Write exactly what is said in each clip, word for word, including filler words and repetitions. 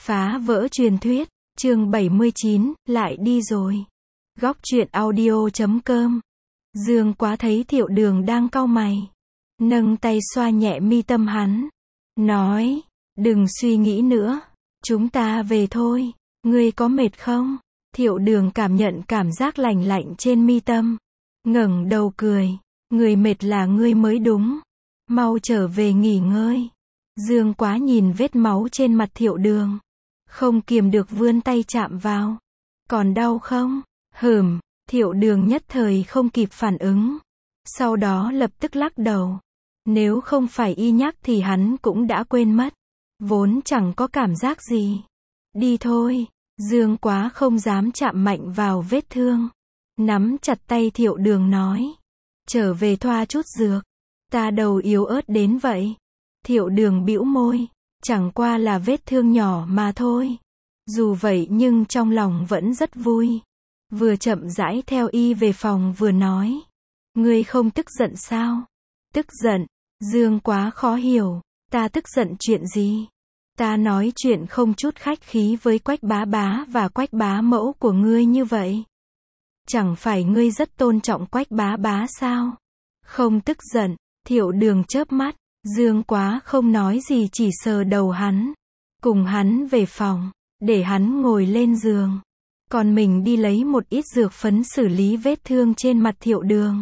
Phá vỡ truyền thuyết, chương bảy mươi chín, lại đi rồi. Góc truyện audio chấm com. Dương Quá thấy Thiệu Đường đang cau mày, nâng tay xoa nhẹ mi tâm hắn, nói, đừng suy nghĩ nữa, chúng ta về thôi, ngươi có mệt không? Thiệu Đường cảm nhận cảm giác lạnh lạnh trên mi tâm, ngẩng đầu cười, người mệt là ngươi mới đúng, mau trở về nghỉ ngơi. Dương Quá nhìn vết máu trên mặt Thiệu Đường, không kiềm được vươn tay chạm vào. Còn đau không? Hừm, Thiệu Đường nhất thời không kịp phản ứng, sau đó lập tức lắc đầu. Nếu không phải y nhắc thì hắn cũng đã quên mất, vốn chẳng có cảm giác gì. Đi thôi. Dương Quá không dám chạm mạnh vào vết thương, nắm chặt tay Thiệu Đường nói, trở về thoa chút dược, ta đầu yếu ớt đến vậy. Thiệu Đường bĩu môi, chẳng qua là vết thương nhỏ mà thôi. Dù vậy nhưng trong lòng vẫn rất vui. Vừa chậm rãi theo y về phòng vừa nói, ngươi không tức giận sao? Tức giận? Dương Quá khó hiểu, ta tức giận chuyện gì? Ta nói chuyện không chút khách khí với Quách bá bá và Quách bá mẫu của ngươi như vậy. Chẳng phải ngươi rất tôn trọng Quách bá bá sao? Không tức giận. Thiệu Đường chớp mắt. Dương Quá không nói gì, chỉ sờ đầu hắn, cùng hắn về phòng, để hắn ngồi lên giường, còn mình đi lấy một ít dược phấn xử lý vết thương trên mặt Thiệu Đường.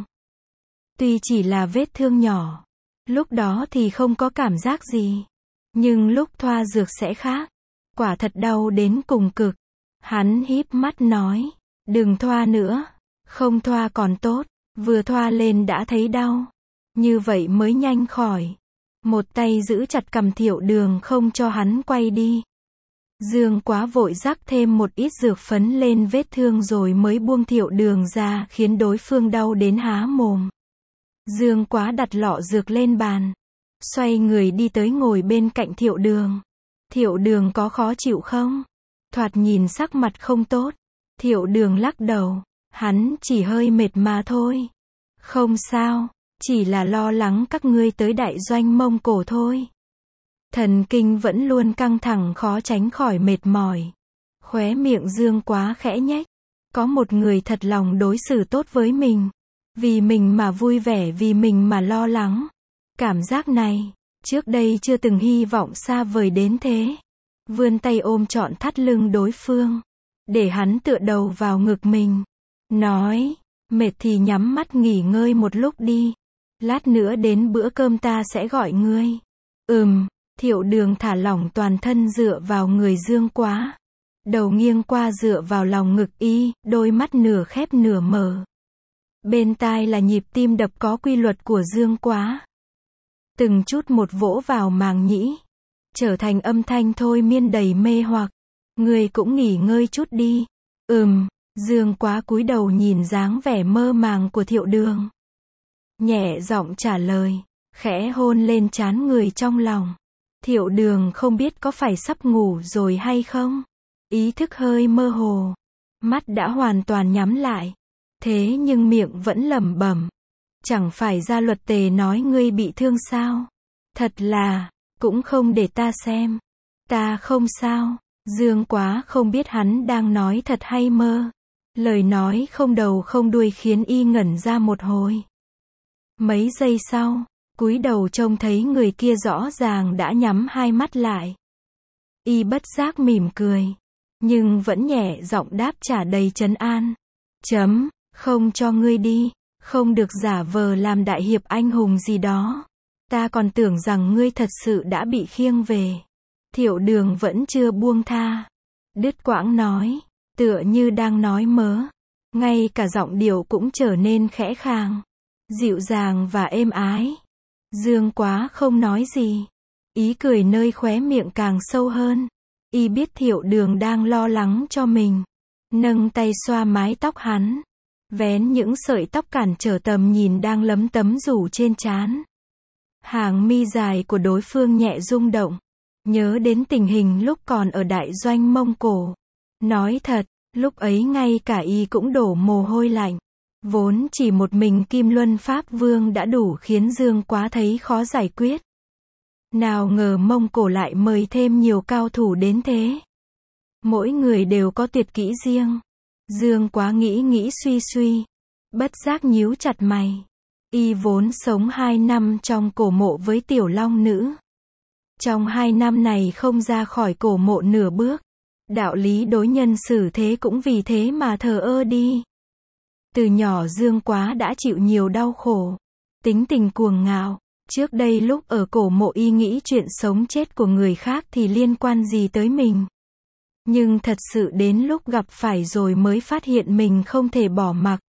Tuy chỉ là vết thương nhỏ, lúc đó thì không có cảm giác gì, nhưng lúc thoa dược sẽ khác, quả thật đau đến cùng cực. Hắn híp mắt nói, đừng thoa nữa, không thoa còn tốt, vừa thoa lên đã thấy đau, như vậy mới nhanh khỏi. Một tay giữ chặt cằm Thiệu Đường không cho hắn quay đi. Dương Quá vội rắc thêm một ít dược phấn lên vết thương rồi mới buông Thiệu Đường ra, khiến đối phương đau đến há mồm. Dương Quá đặt lọ dược lên bàn, xoay người đi tới ngồi bên cạnh Thiệu Đường. Thiệu Đường có khó chịu không? Thoạt nhìn sắc mặt không tốt. Thiệu Đường lắc đầu, hắn chỉ hơi mệt mà thôi. Không sao. Chỉ là lo lắng các ngươi tới đại doanh Mông Cổ thôi. Thần kinh vẫn luôn căng thẳng khó tránh khỏi mệt mỏi. Khóe miệng Dương Quá khẽ nhếch. Có một người thật lòng đối xử tốt với mình. Vì mình mà vui vẻ, vì mình mà lo lắng. Cảm giác này, trước đây chưa từng hy vọng xa vời đến thế. Vươn tay ôm trọn thắt lưng đối phương, để hắn tựa đầu vào ngực mình. Nói, mệt thì nhắm mắt nghỉ ngơi một lúc đi. Lát nữa đến bữa cơm ta sẽ gọi ngươi. Ừm, Thiệu Đường thả lỏng toàn thân dựa vào người Dương Quá. Đầu nghiêng qua dựa vào lòng ngực y, đôi mắt nửa khép nửa mở. Bên tai là nhịp tim đập có quy luật của Dương Quá. Từng chút một vỗ vào màng nhĩ, trở thành âm thanh thôi miên đầy mê hoặc. Ngươi cũng nghỉ ngơi chút đi. Ừm, Dương Quá cúi đầu nhìn dáng vẻ mơ màng của Thiệu Đường, nhẹ giọng trả lời, khẽ hôn lên trán người trong lòng. Thiệu Đường không biết có phải sắp ngủ rồi hay không, ý thức hơi mơ hồ, mắt đã hoàn toàn nhắm lại, thế nhưng miệng vẫn lẩm bẩm, chẳng phải Gia Luật Tề nói ngươi bị thương sao? Thật là, cũng không để ta xem. Ta không sao. Dương Quá không biết hắn đang nói thật hay mơ. Lời nói không đầu không đuôi khiến y ngẩn ra một hồi. Mấy giây sau, cúi đầu trông thấy người kia rõ ràng đã nhắm hai mắt lại. Y bất giác mỉm cười, nhưng vẫn nhẹ giọng đáp trả đầy trấn an. Chấm, không cho ngươi đi, không được giả vờ làm đại hiệp anh hùng gì đó. Ta còn tưởng rằng ngươi thật sự đã bị khiêng về. Thiệu Đường vẫn chưa buông tha. Đứt quãng nói, tựa như đang nói mớ. Ngay cả giọng điệu cũng trở nên khẽ khàng, dịu dàng và êm ái. Dương Quá không nói gì, ý cười nơi khóe miệng càng sâu hơn. Y biết Thiệu Đường đang lo lắng cho mình, nâng tay xoa mái tóc hắn, vén những sợi tóc cản trở tầm nhìn đang lấm tấm rủ trên trán. Hàng mi dài của đối phương nhẹ rung động, nhớ đến tình hình lúc còn ở đại doanh Mông Cổ. Nói thật, lúc ấy ngay cả y cũng đổ mồ hôi lạnh. Vốn chỉ một mình Kim Luân Pháp Vương đã đủ khiến Dương Quá thấy khó giải quyết. Nào ngờ Mông Cổ lại mời thêm nhiều cao thủ đến thế. Mỗi người đều có tuyệt kỹ riêng. Dương Quá nghĩ nghĩ suy suy, bất giác nhíu chặt mày. Y vốn sống hai năm trong cổ mộ với Tiểu Long Nữ. Trong hai năm này không ra khỏi cổ mộ nửa bước. Đạo lý đối nhân xử thế cũng vì thế mà thờ ơ đi. Từ nhỏ Dương Quá đã chịu nhiều đau khổ. Tính tình cuồng ngạo. Trước đây lúc ở cổ mộ y nghĩ chuyện sống chết của người khác thì liên quan gì tới mình. Nhưng thật sự đến lúc gặp phải rồi mới phát hiện mình không thể bỏ mặc.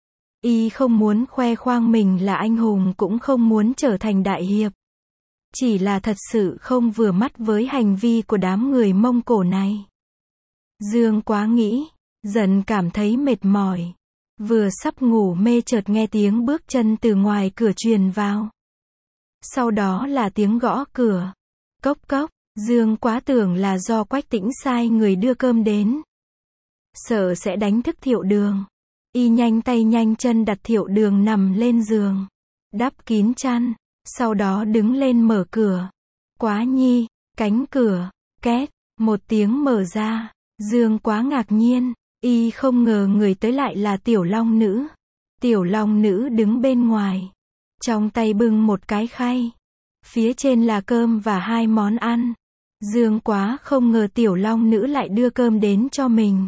Y không muốn khoe khoang mình là anh hùng cũng không muốn trở thành đại hiệp. Chỉ là thật sự không vừa mắt với hành vi của đám người Mông Cổ này. Dương Quá nghĩ, dần cảm thấy mệt mỏi. Vừa sắp ngủ mê chợt nghe tiếng bước chân từ ngoài cửa truyền vào. Sau đó là tiếng gõ cửa. Cốc cốc, Dương Quá tưởng là do Quách Tĩnh sai người đưa cơm đến. Sợ sẽ đánh thức Thiệu Đường. Y nhanh tay nhanh chân đặt Thiệu Đường nằm lên giường. Đắp kín chăn. Sau đó đứng lên mở cửa. Quá Nhi, cánh cửa, két, một tiếng mở ra. Dương Quá ngạc nhiên. Y không ngờ người tới lại là Tiểu Long Nữ. Tiểu Long Nữ đứng bên ngoài. Trong tay bưng một cái khay. Phía trên là cơm và hai món ăn. Dương Quá không ngờ Tiểu Long Nữ lại đưa cơm đến cho mình.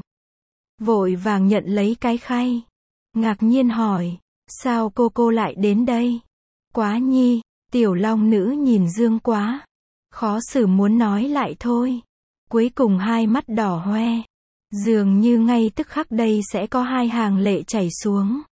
Vội vàng nhận lấy cái khay. Ngạc nhiên hỏi, sao cô cô lại đến đây? Quá Nhi, Tiểu Long Nữ nhìn Dương Quá. Khó xử muốn nói lại thôi. Cuối cùng hai mắt đỏ hoe. Dường như ngay tức khắc đây sẽ có hai hàng lệ chảy xuống.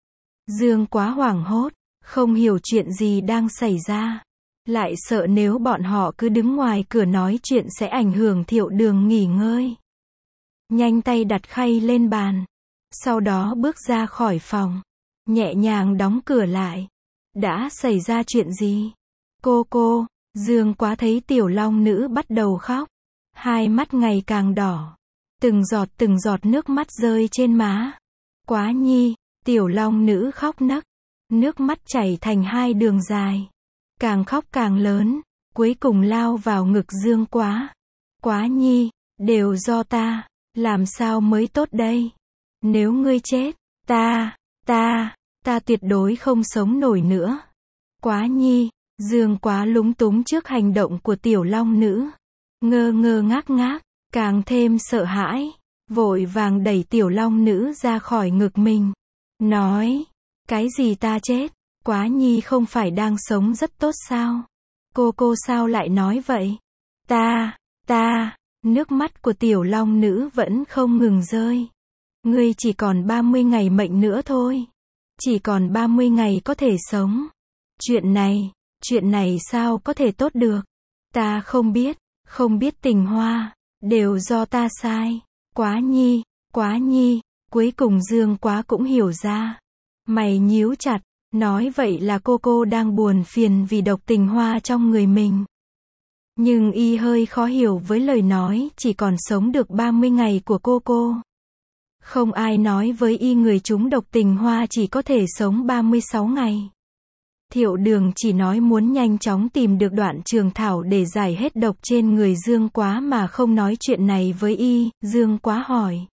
Dương Quá hoảng hốt, không hiểu chuyện gì đang xảy ra. Lại sợ nếu bọn họ cứ đứng ngoài cửa nói chuyện sẽ ảnh hưởng Thiệu Đường nghỉ ngơi. Nhanh tay đặt khay lên bàn. Sau đó bước ra khỏi phòng. Nhẹ nhàng đóng cửa lại. Đã xảy ra chuyện gì? Cô cô, Dương Quá thấy Tiểu Long Nữ bắt đầu khóc. Hai mắt ngày càng đỏ. Từng giọt từng giọt nước mắt rơi trên má. Quá Nhi, Tiểu Long Nữ khóc nấc. Nước mắt chảy thành hai đường dài. Càng khóc càng lớn. Cuối cùng lao vào ngực Dương Quá. Quá Nhi, đều do ta. Làm sao mới tốt đây? Nếu ngươi chết, ta, ta, ta tuyệt đối không sống nổi nữa. Quá Nhi, Dương Quá lúng túng trước hành động của Tiểu Long Nữ. Ngơ ngơ ngác ngác, càng thêm sợ hãi. Vội vàng đẩy Tiểu Long Nữ ra khỏi ngực mình. Nói, cái gì ta chết? Quá Nhi không phải đang sống rất tốt sao? Cô cô sao lại nói vậy? Ta, ta, nước mắt của Tiểu Long Nữ vẫn không ngừng rơi. Ngươi chỉ còn ba mươi ngày mệnh nữa thôi. Chỉ còn ba mươi ngày có thể sống. Chuyện này, chuyện này sao có thể tốt được? Ta không biết, không biết Tình Hoa, đều do ta sai. Quá Nhi, Quá Nhi, cuối cùng Dương Quá cũng hiểu ra. Mày nhíu chặt, nói vậy là cô cô đang buồn phiền vì độc tình hoa trong người mình. Nhưng y hơi khó hiểu với lời nói chỉ còn sống được ba mươi ngày của cô cô. Không ai nói với y người trúng độc tình hoa chỉ có thể sống ba mươi sáu ngày. Thiệu Đường chỉ nói muốn nhanh chóng tìm được đoạn trường thảo để giải hết độc trên người Dương Quá mà không nói chuyện này với y. Dương Quá hỏi.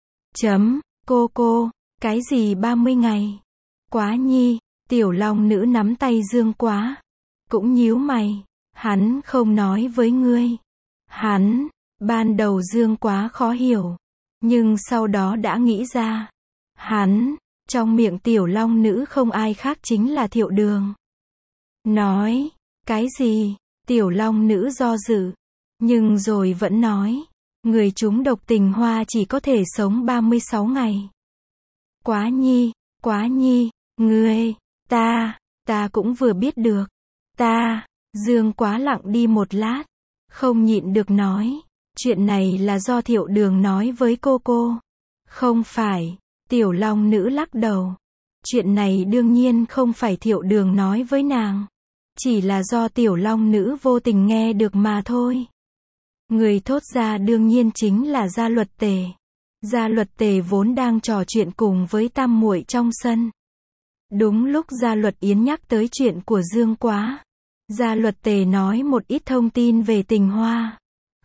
Chấm, cô cô, cái gì ba mươi ngày? Quá Nhi, Tiểu Long Nữ nắm tay Dương Quá. Cũng nhíu mày. Hắn không nói với ngươi. Hắn, ban đầu Dương Quá khó hiểu. Nhưng sau đó đã nghĩ ra. Hắn, trong miệng Tiểu Long Nữ không ai khác chính là Thiệu Đường. Nói, cái gì? Tiểu Long Nữ do dự. Nhưng rồi vẫn nói. Người trúng độc tình hoa chỉ có thể sống ba mươi sáu ngày. Quá Nhi, Quá Nhi, ngươi, ta, ta cũng vừa biết được. Ta, Dương Quá lặng đi một lát. Không nhịn được nói. Chuyện này là do Thiệu Đường nói với cô cô. Không phải. Tiểu Long Nữ lắc đầu. Chuyện này đương nhiên không phải Thiệu Đường nói với nàng. Chỉ là do Tiểu Long Nữ vô tình nghe được mà thôi. Người thốt ra đương nhiên chính là Gia Luật Tề. Gia Luật Tề vốn đang trò chuyện cùng với tam muội trong sân. Đúng lúc Gia Luật Yến nhắc tới chuyện của Dương Quá. Gia Luật Tề nói một ít thông tin về Tình Hoa.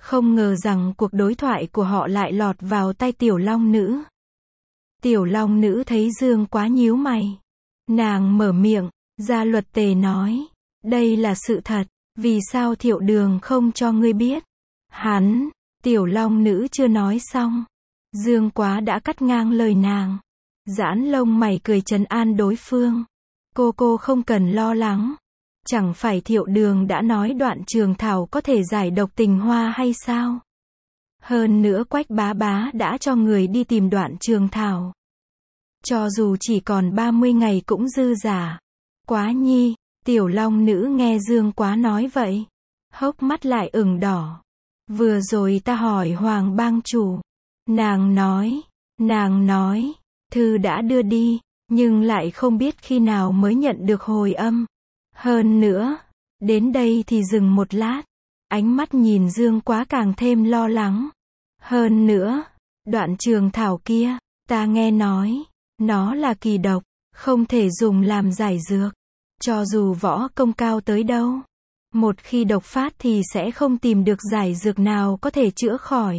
Không ngờ rằng cuộc đối thoại của họ lại lọt vào tay tiểu long nữ. Tiểu long nữ thấy Dương Quá nhíu mày. Nàng mở miệng, Gia Luật Tề nói, đây là sự thật, vì sao Thiệu Đường không cho ngươi biết? Hắn, tiểu long nữ chưa nói xong. Dương Quá đã cắt ngang lời nàng. Giãn lông mày cười trấn an đối phương. Cô cô không cần lo lắng. Chẳng phải Thiệu Đường đã nói đoạn trường thảo có thể giải độc tình hoa hay sao? Hơn nữa Quách bá bá đã cho người đi tìm đoạn trường thảo. Cho dù chỉ còn ba mươi ngày cũng dư giả. Quá nhi, tiểu long nữ nghe Dương Quá nói vậy. Hốc mắt lại ửng đỏ. Vừa rồi ta hỏi Hoàng bang chủ. Nàng nói, nàng nói, thư đã đưa đi, nhưng lại không biết khi nào mới nhận được hồi âm. Hơn nữa, đến đây thì dừng một lát. Ánh mắt nhìn Dương Quá càng thêm lo lắng. Hơn nữa, đoạn trường thảo kia, ta nghe nói, nó là kỳ độc, không thể dùng làm giải dược. Cho dù võ công cao tới đâu, một khi độc phát thì sẽ không tìm được giải dược nào có thể chữa khỏi.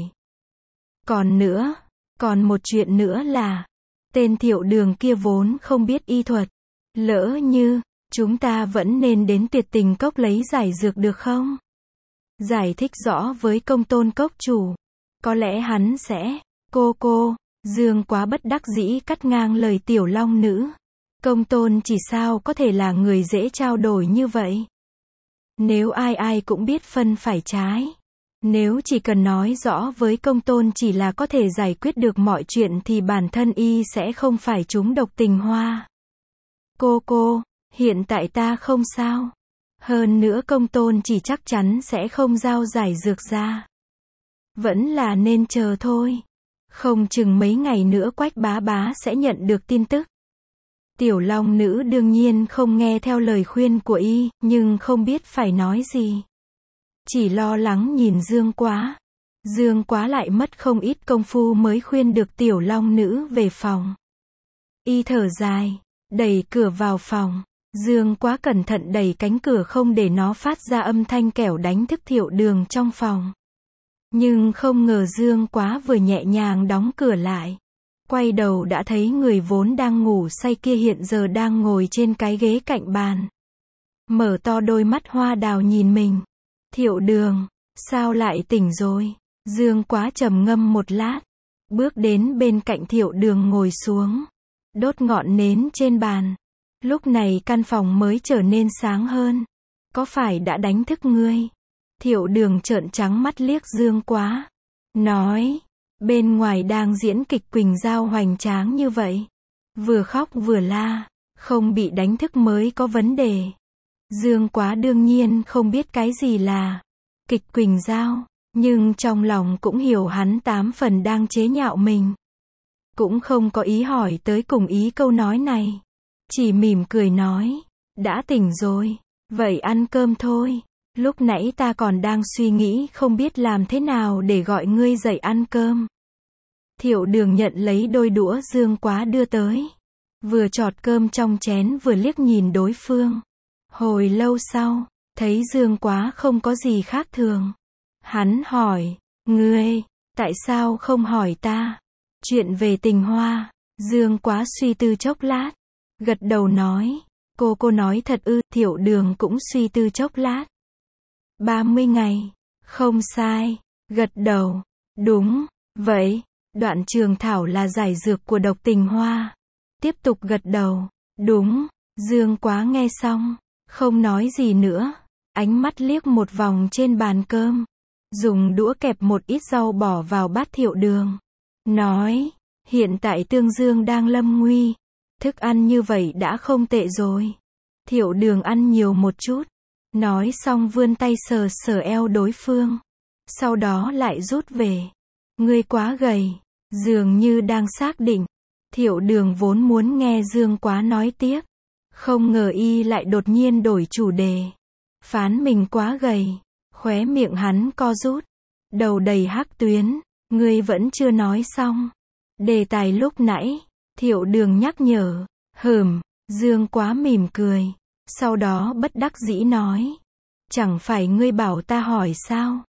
Còn nữa, còn một chuyện nữa là, tên Thiệu Đường kia vốn không biết y thuật. Lỡ như, chúng ta vẫn nên đến Tuyệt Tình Cốc lấy giải dược được không? Giải thích rõ với Công Tôn cốc chủ. Có lẽ hắn sẽ, cô cô, Dương Quá bất đắc dĩ cắt ngang lời tiểu long nữ. Công Tôn chỉ sao có thể là người dễ trao đổi như vậy? Nếu ai ai cũng biết phân phải trái. Nếu chỉ cần nói rõ với Công Tôn chỉ là có thể giải quyết được mọi chuyện thì bản thân y sẽ không phải trúng độc tình hoa. Cô cô, hiện tại ta không sao. Hơn nữa Công Tôn chỉ chắc chắn sẽ không giao giải dược ra. Vẫn là nên chờ thôi. Không chừng mấy ngày nữa Quách bá bá sẽ nhận được tin tức. Tiểu long nữ đương nhiên không nghe theo lời khuyên của y, nhưng không biết phải nói gì. Chỉ lo lắng nhìn Dương Quá. Dương Quá lại mất không ít công phu mới khuyên được tiểu long nữ về phòng. Y thở dài, đẩy cửa vào phòng. Dương Quá cẩn thận đẩy cánh cửa không để nó phát ra âm thanh kẻo đánh thức Thiệu Đường trong phòng. Nhưng không ngờ Dương Quá vừa nhẹ nhàng đóng cửa lại. Quay đầu đã thấy người vốn đang ngủ say kia hiện giờ đang ngồi trên cái ghế cạnh bàn. Mở to đôi mắt hoa đào nhìn mình. Thiệu Đường, sao lại tỉnh rồi? Dương Quá trầm ngâm một lát. Bước đến bên cạnh Thiệu Đường ngồi xuống. Đốt ngọn nến trên bàn. Lúc này căn phòng mới trở nên sáng hơn. Có phải đã đánh thức ngươi? Thiệu Đường trợn trắng mắt liếc Dương Quá. Nói, bên ngoài đang diễn kịch Quỳnh Giao hoành tráng như vậy. Vừa khóc vừa la, không bị đánh thức mới có vấn đề. Dương Quá đương nhiên không biết cái gì là kịch Quỳnh Giao, nhưng trong lòng cũng hiểu hắn tám phần đang chế nhạo mình. Cũng không có ý hỏi tới cùng ý câu nói này. Chỉ mỉm cười nói, đã tỉnh rồi, vậy ăn cơm thôi. Lúc nãy ta còn đang suy nghĩ không biết làm thế nào để gọi ngươi dậy ăn cơm. Thiệu Đường nhận lấy đôi đũa Dương Quá đưa tới. Vừa chọt cơm trong chén vừa liếc nhìn đối phương. Hồi lâu sau, thấy Dương Quá không có gì khác thường. Hắn hỏi, ngươi, tại sao không hỏi ta? Chuyện về tình hoa. Dương Quá suy tư chốc lát. Gật đầu nói, cô cô nói thật ư? Thiệu Đường cũng suy tư chốc lát. ba mươi ngày, không sai, gật đầu, đúng, vậy, đoạn trường thảo là giải dược của độc tình hoa. Tiếp tục gật đầu, đúng. Dương Quá nghe xong, không nói gì nữa, ánh mắt liếc một vòng trên bàn cơm, dùng đũa kẹp một ít rau bỏ vào bát Thiệu Đường. Nói, hiện tại Tương Dương đang lâm nguy, thức ăn như vậy đã không tệ rồi. Thiệu Đường ăn nhiều một chút. Nói xong vươn tay sờ sờ eo đối phương. Sau đó lại rút về. Ngươi quá gầy. Dường như đang xác định. Thiệu Đường vốn muốn nghe Dương Quá nói tiếp. Không ngờ y lại đột nhiên đổi chủ đề. Phán mình quá gầy. Khóe miệng hắn co rút. Đầu đầy hắc tuyến. Ngươi vẫn chưa nói xong. Đề tài lúc nãy. Thiệu Đường nhắc nhở. Hừm. Dương Quá mỉm cười. Sau đó bất đắc dĩ nói. Chẳng phải ngươi bảo ta hỏi sao?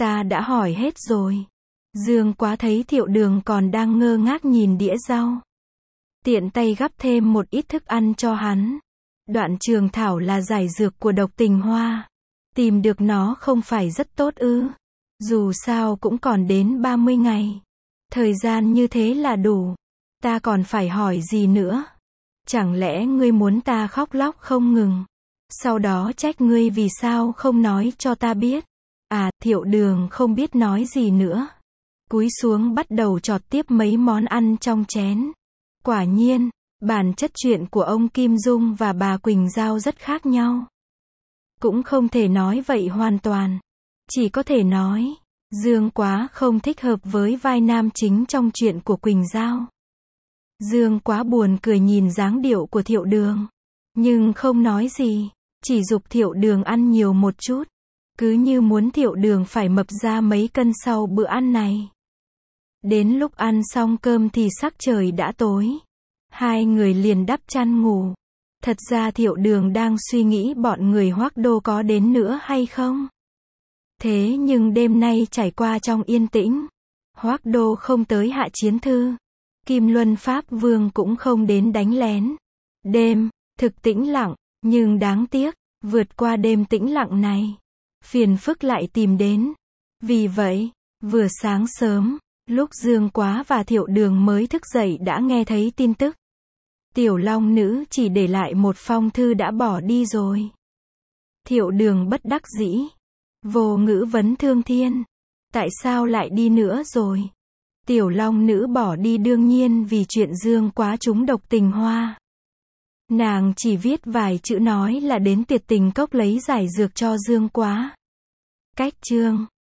Ta đã hỏi hết rồi. Dương Quá thấy Thiệu Đường còn đang ngơ ngác nhìn đĩa rau. Tiện tay gắp thêm một ít thức ăn cho hắn. Đoạn trường thảo là giải dược của độc tình hoa. Tìm được nó không phải rất tốt ư? Dù sao cũng còn đến ba mươi ngày. Thời gian như thế là đủ. Ta còn phải hỏi gì nữa? Chẳng lẽ ngươi muốn ta khóc lóc không ngừng? Sau đó trách ngươi vì sao không nói cho ta biết? À, Thiệu Đường không biết nói gì nữa. Cúi xuống bắt đầu chọt tiếp mấy món ăn trong chén. Quả nhiên, bản chất chuyện của ông Kim Dung và bà Quỳnh Giao rất khác nhau. Cũng không thể nói vậy hoàn toàn. Chỉ có thể nói, Dương Quá không thích hợp với vai nam chính trong chuyện của Quỳnh Giao. Dương Quá buồn cười nhìn dáng điệu của Thiệu Đường. Nhưng không nói gì, chỉ giục Thiệu Đường ăn nhiều một chút. Cứ như muốn Thiệu Đường phải mập ra mấy cân sau bữa ăn này. Đến lúc ăn xong cơm thì sắc trời đã tối. Hai người liền đắp chăn ngủ. Thật ra Thiệu Đường đang suy nghĩ bọn người Hoắc Đô có đến nữa hay không. Thế nhưng đêm nay trải qua trong yên tĩnh. Hoắc Đô không tới hạ chiến thư. Kim Luân Pháp Vương cũng không đến đánh lén. Đêm, thực tĩnh lặng, nhưng đáng tiếc, vượt qua đêm tĩnh lặng này, phiền phức lại tìm đến. Vì vậy, vừa sáng sớm, lúc Dương Quá và Thiệu Đường mới thức dậy đã nghe thấy tin tức. Tiểu Long Nữ chỉ để lại một phong thư đã bỏ đi rồi. Thiệu Đường bất đắc dĩ. Vô ngữ vấn Thương Thiên. Tại sao lại đi nữa rồi? Tiểu Long Nữ bỏ đi đương nhiên vì chuyện Dương Quá trúng độc tình hoa. Nàng chỉ viết vài chữ nói là đến Tuyệt Tình Cốc lấy giải dược cho Dương Quá. Cách chương